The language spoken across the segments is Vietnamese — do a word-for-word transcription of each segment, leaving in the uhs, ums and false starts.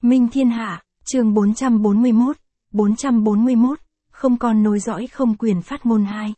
Minh Thiên Hạ, chương bốn trăm bốn mươi mốt, bốn trăm bốn mươi mốt, không còn nối dõi không quyền phát ngôn hai.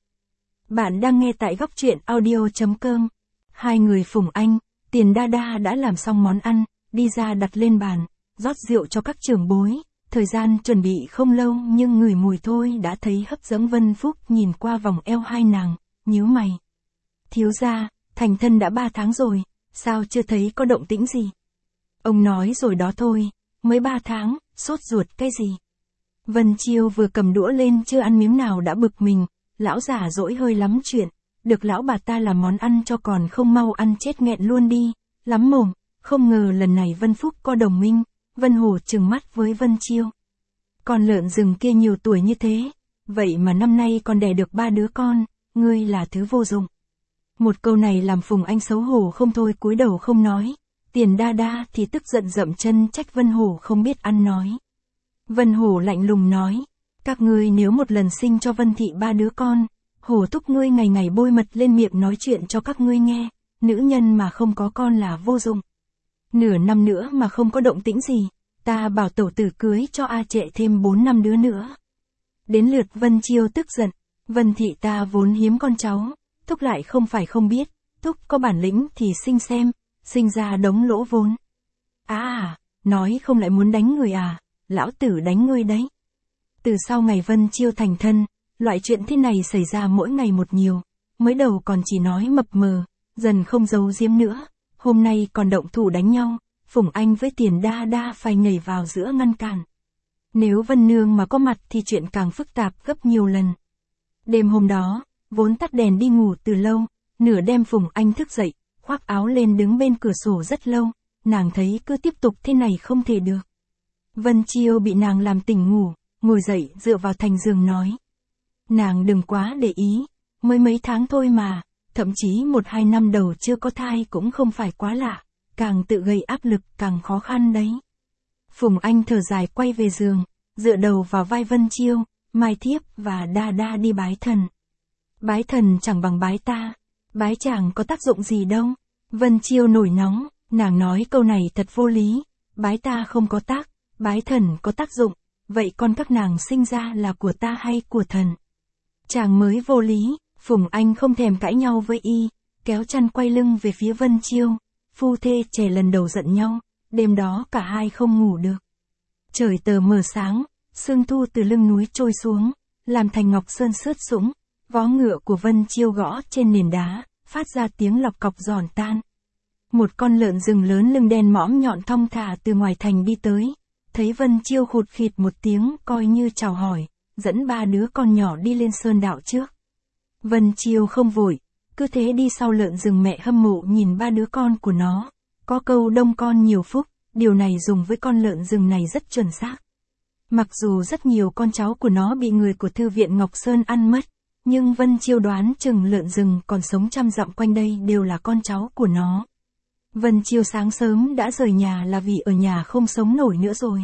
Bạn đang nghe tại góc truyện audio.com. Hai người Phùng Anh, Tiền Đa Đa đã làm xong món ăn, đi ra đặt lên bàn, rót rượu cho các trưởng bối. Thời gian chuẩn bị không lâu nhưng ngửi mùi thôi đã thấy hấp dẫn. Vân Phúc nhìn qua vòng eo hai nàng, nhíu mày. Thiếu gia, thành thân đã ba tháng rồi, sao chưa thấy có động tĩnh gì? Ông nói rồi đó thôi, mới ba tháng, sốt ruột cái gì? Vân Chiêu vừa cầm đũa lên chưa ăn miếng nào đã bực mình, lão già dỗi hơi lắm chuyện, được lão bà ta làm món ăn cho còn không mau ăn chết nghẹn luôn đi, lắm mồm, không ngờ lần này Vân Phúc có đồng minh. Vân Hổ trừng mắt với Vân Chiêu. Con lợn rừng kia nhiều tuổi như thế, vậy mà năm nay còn đẻ được ba đứa con, ngươi là thứ vô dụng. Một câu này làm Phùng Anh xấu hổ không thôi, cúi đầu không nói. Tiền Đa Đa thì tức giận dậm chân trách Vân Hổ không biết ăn nói. Vân Hổ lạnh lùng nói, các ngươi nếu một lần sinh cho Vân Thị ba đứa con, Hổ thúc ngươi ngày ngày bôi mật lên miệng nói chuyện cho các ngươi nghe, nữ nhân mà không có con là vô dụng. Nửa năm nữa mà không có động tĩnh gì, ta bảo tẩu tử cưới cho A Trệ thêm bốn năm đứa nữa. Đến lượt Vân Chiêu tức giận, Vân Thị ta vốn hiếm con cháu, thúc lại không phải không biết, thúc có bản lĩnh thì sinh xem, sinh ra đống lỗ vốn. À à, nói không lại muốn đánh người à, lão tử đánh ngươi đấy. Từ sau ngày Vân Chiêu thành thân, loại chuyện thế này xảy ra mỗi ngày một nhiều, mới đầu còn chỉ nói mập mờ, dần không giấu giếm nữa, hôm nay còn động thủ đánh nhau, Phùng Anh với Tiền Đa Đa phải nhảy vào giữa ngăn cản. Nếu Vân Nương mà có mặt thì chuyện càng phức tạp gấp nhiều lần. Đêm hôm đó, vốn tắt đèn đi ngủ từ lâu, nửa đêm Phùng Anh thức dậy, khoác áo lên đứng bên cửa sổ rất lâu, nàng thấy cứ tiếp tục thế này không thể được. Vân Chiêu bị nàng làm tỉnh ngủ, ngồi dậy dựa vào thành giường nói. Nàng đừng quá để ý, mới mấy tháng thôi mà, thậm chí một hai năm đầu chưa có thai cũng không phải quá lạ, càng tự gây áp lực càng khó khăn đấy. Phùng Anh thở dài quay về giường, dựa đầu vào vai Vân Chiêu, Mai Thiếp và Đa Đa đi bái thần. Bái thần chẳng bằng bái ta, bái chàng có tác dụng gì đâu. Vân Chiêu nổi nóng, nàng nói câu này thật vô lý, bái ta không có tác, bái thần có tác dụng, vậy con các nàng sinh ra là của ta hay của thần? Chàng mới vô lý. Phùng Anh không thèm cãi nhau với y, kéo chăn quay lưng về phía Vân Chiêu, phu thê trẻ lần đầu giận nhau, đêm đó cả hai không ngủ được. Trời tờ mờ sáng, sương thu từ lưng núi trôi xuống, làm thành ngọc sơn sướt sũng, vó ngựa của Vân Chiêu gõ trên nền đá, phát ra tiếng lọc cọc giòn tan. Một con lợn rừng lớn lưng đen mõm nhọn thong thả từ ngoài thành đi tới, thấy Vân Chiêu khụt khịt một tiếng coi như chào hỏi, dẫn ba đứa con nhỏ đi lên sơn đạo trước. Vân Chiêu không vội, cứ thế đi sau lợn rừng. Mẹ hâm mộ nhìn ba đứa con của nó, có câu đông con nhiều phúc, điều này dùng với con lợn rừng này rất chuẩn xác. Mặc dù rất nhiều con cháu của nó bị người của thư viện Ngọc Sơn ăn mất, nhưng Vân Chiêu đoán chừng lợn rừng còn sống trăm dặm quanh đây đều là con cháu của nó. Vân Chiêu sáng sớm đã rời nhà là vì ở nhà không sống nổi nữa rồi.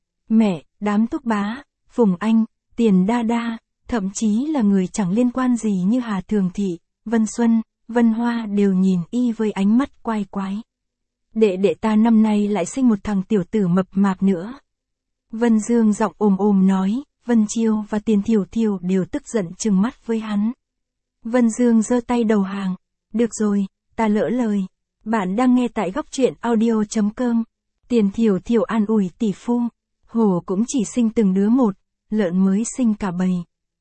Mẹ, đám Túc Bá, Phùng Anh, Tiền Đa Đa, thậm chí là người chẳng liên quan gì như Hà Thường Thị, Vân Xuân, Vân Hoa đều nhìn y với ánh mắt quái quái. Đệ đệ ta năm nay lại sinh một thằng tiểu tử mập mạp nữa. Vân Dương giọng ồm ồm nói, Vân Chiêu và Tiền Thiểu Thiểu đều tức giận trừng mắt với hắn. Vân Dương giơ tay đầu hàng, được rồi, ta lỡ lời. Bạn đang nghe tại góc truyện audio.com. Tiền Thiểu Thiểu an ủi tỷ phu, hổ cũng chỉ sinh từng đứa một, lợn mới sinh cả bầy.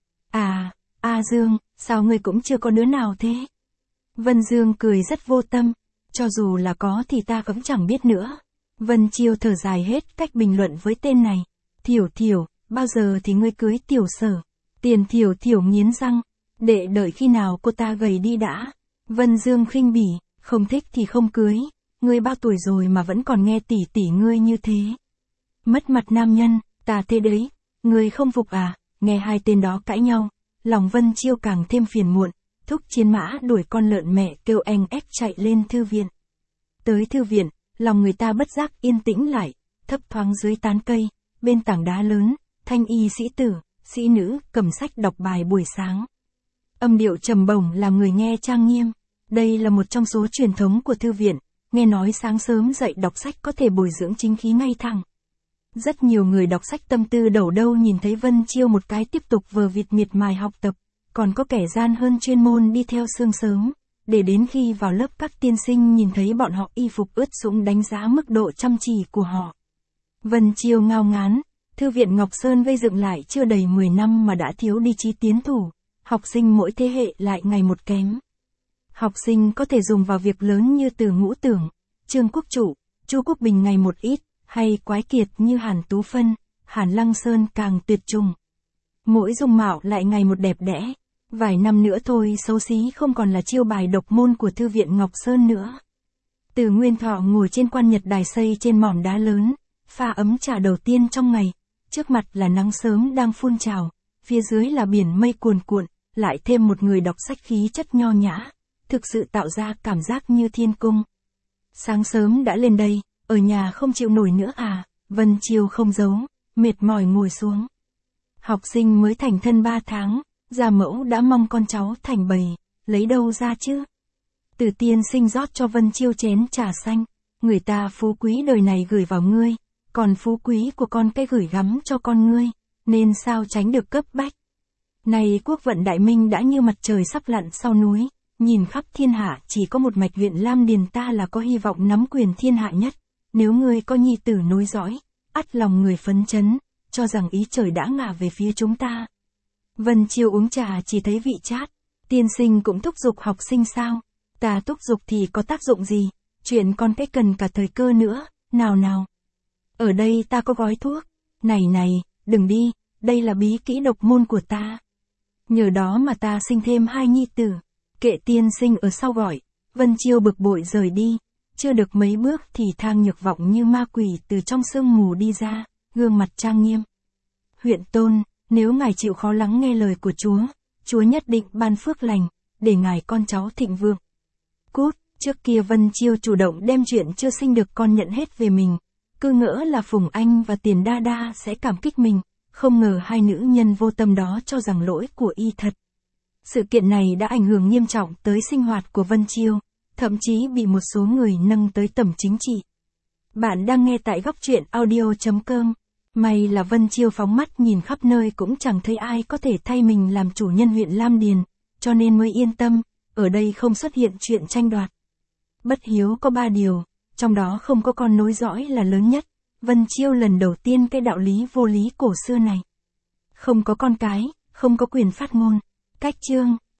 À, A Dương, sao ngươi cũng chưa có đứa nào thế? Vân Dương cười rất vô tâm, cho dù là có thì ta cũng chẳng biết nữa. Vân Chiêu thở dài hết cách bình luận với tên này. Thiểu Thiểu, bao giờ thì ngươi cưới Tiểu Sở? Tiền Thiểu Thiểu nghiến răng, đệ đợi khi nào cô ta gầy đi đã. Vân Dương khinh bỉ, không thích thì không cưới, ngươi bao tuổi rồi mà vẫn còn nghe tỷ tỷ ngươi như thế. Mất mặt nam nhân, ta thế đấy, ngươi không phục à? Nghe hai tên đó cãi nhau, lòng Vân Chiêu càng thêm phiền muộn, thúc chiến mã đuổi con lợn mẹ kêu anh ép chạy lên thư viện. Tới thư viện, lòng người ta bất giác yên tĩnh lại, thấp thoáng dưới tán cây, bên tảng đá lớn, thanh y sĩ tử, sĩ nữ cầm sách đọc bài buổi sáng. Âm điệu trầm bổng làm người nghe trang nghiêm. Đây là một trong số truyền thống của thư viện, nghe nói sáng sớm dậy đọc sách có thể bồi dưỡng chính khí ngay thẳng. Rất nhiều người đọc sách tâm tư đầu đâu nhìn thấy Vân Chiêu một cái tiếp tục vờ vịt miệt mài học tập, còn có kẻ gian hơn chuyên môn đi theo sương sớm, để đến khi vào lớp các tiên sinh nhìn thấy bọn họ y phục ướt sũng đánh giá mức độ chăm chỉ của họ. Vân Chiêu ngao ngán, Thư viện Ngọc Sơn gây dựng lại chưa đầy mười năm mà đã thiếu đi chí tiến thủ, học sinh mỗi thế hệ lại ngày một kém. Học sinh có thể dùng vào việc lớn như Từ Ngũ Tưởng, Trương Quốc Trụ, Chu Quốc Bình ngày một ít, hay quái kiệt như Hàn Tú Phân, Hàn Lăng Sơn càng tuyệt trùng. Mỗi dung mạo lại ngày một đẹp đẽ, vài năm nữa thôi xấu xí không còn là chiêu bài độc môn của Thư viện Ngọc Sơn nữa. Từ Nguyên Thọ ngồi trên quan nhật đài xây trên mỏm đá lớn, pha ấm trà đầu tiên trong ngày, trước mặt là nắng sớm đang phun trào, phía dưới là biển mây cuồn cuộn, lại thêm một người đọc sách khí chất nho nhã, thực sự tạo ra cảm giác như thiên cung. Sáng sớm đã lên đây, ở nhà không chịu nổi nữa à? Vân Chiêu không giấu, mệt mỏi ngồi xuống. Học sinh mới thành thân ba tháng, gia mẫu đã mong con cháu thành bầy, lấy đâu ra chứ? Từ tiên sinh rót cho Vân Chiêu chén trà xanh, người ta phú quý đời này gửi vào ngươi, còn phú quý của con cái gửi gắm cho con ngươi, nên sao tránh được cấp bách. Này quốc vận đại minh đã như mặt trời sắp lặn sau núi, nhìn khắp thiên hạ chỉ có một mạch huyện Lam Điền ta là có hy vọng nắm quyền thiên hạ nhất, nếu ngươi có nhi tử nối dõi, ắt lòng người phấn chấn, cho rằng ý trời đã ngả về phía chúng ta. Vân Chiêu uống trà chỉ thấy vị chát, tiên sinh cũng thúc giục học sinh sao, ta thúc giục thì có tác dụng gì, chuyện con cái cần cả thời cơ nữa, nào nào. Ở đây ta có gói thuốc, này này, đừng đi, đây là bí kỹ độc môn của ta. Nhờ đó mà ta sinh thêm hai nhi tử, kệ tiên sinh ở sau gọi, Vân Chiêu bực bội rời đi, chưa được mấy bước thì Thang Nhược Vọng như ma quỷ từ trong sương mù đi ra, gương mặt trang nghiêm. Huyện Tôn, nếu ngài chịu khó lắng nghe lời của Chúa, Chúa nhất định ban phước lành, để ngài con cháu thịnh vượng. Cút, trước kia Vân Chiêu chủ động đem chuyện chưa sinh được con nhận hết về mình, cứ ngỡ là Phùng Anh và Tiền Đa Đa sẽ cảm kích mình, không ngờ hai nữ nhân vô tâm đó cho rằng lỗi của y thật. Sự kiện này đã ảnh hưởng nghiêm trọng tới sinh hoạt của Vân Chiêu, thậm chí bị một số người nâng tới tầm chính trị. Bạn đang nghe tại góc truyện audio chấm com. May là Vân Chiêu phóng mắt nhìn khắp nơi cũng chẳng thấy ai có thể thay mình làm chủ nhân huyện Lam Điền, cho nên mới yên tâm, ở đây không xuất hiện chuyện tranh đoạt. Bất hiếu có ba điều, trong đó không có con nối dõi là lớn nhất. Vân Chiêu lần đầu tiên cái đạo lý vô lý cổ xưa này. Không có con cái, không có quyền phát ngôn. Cách chương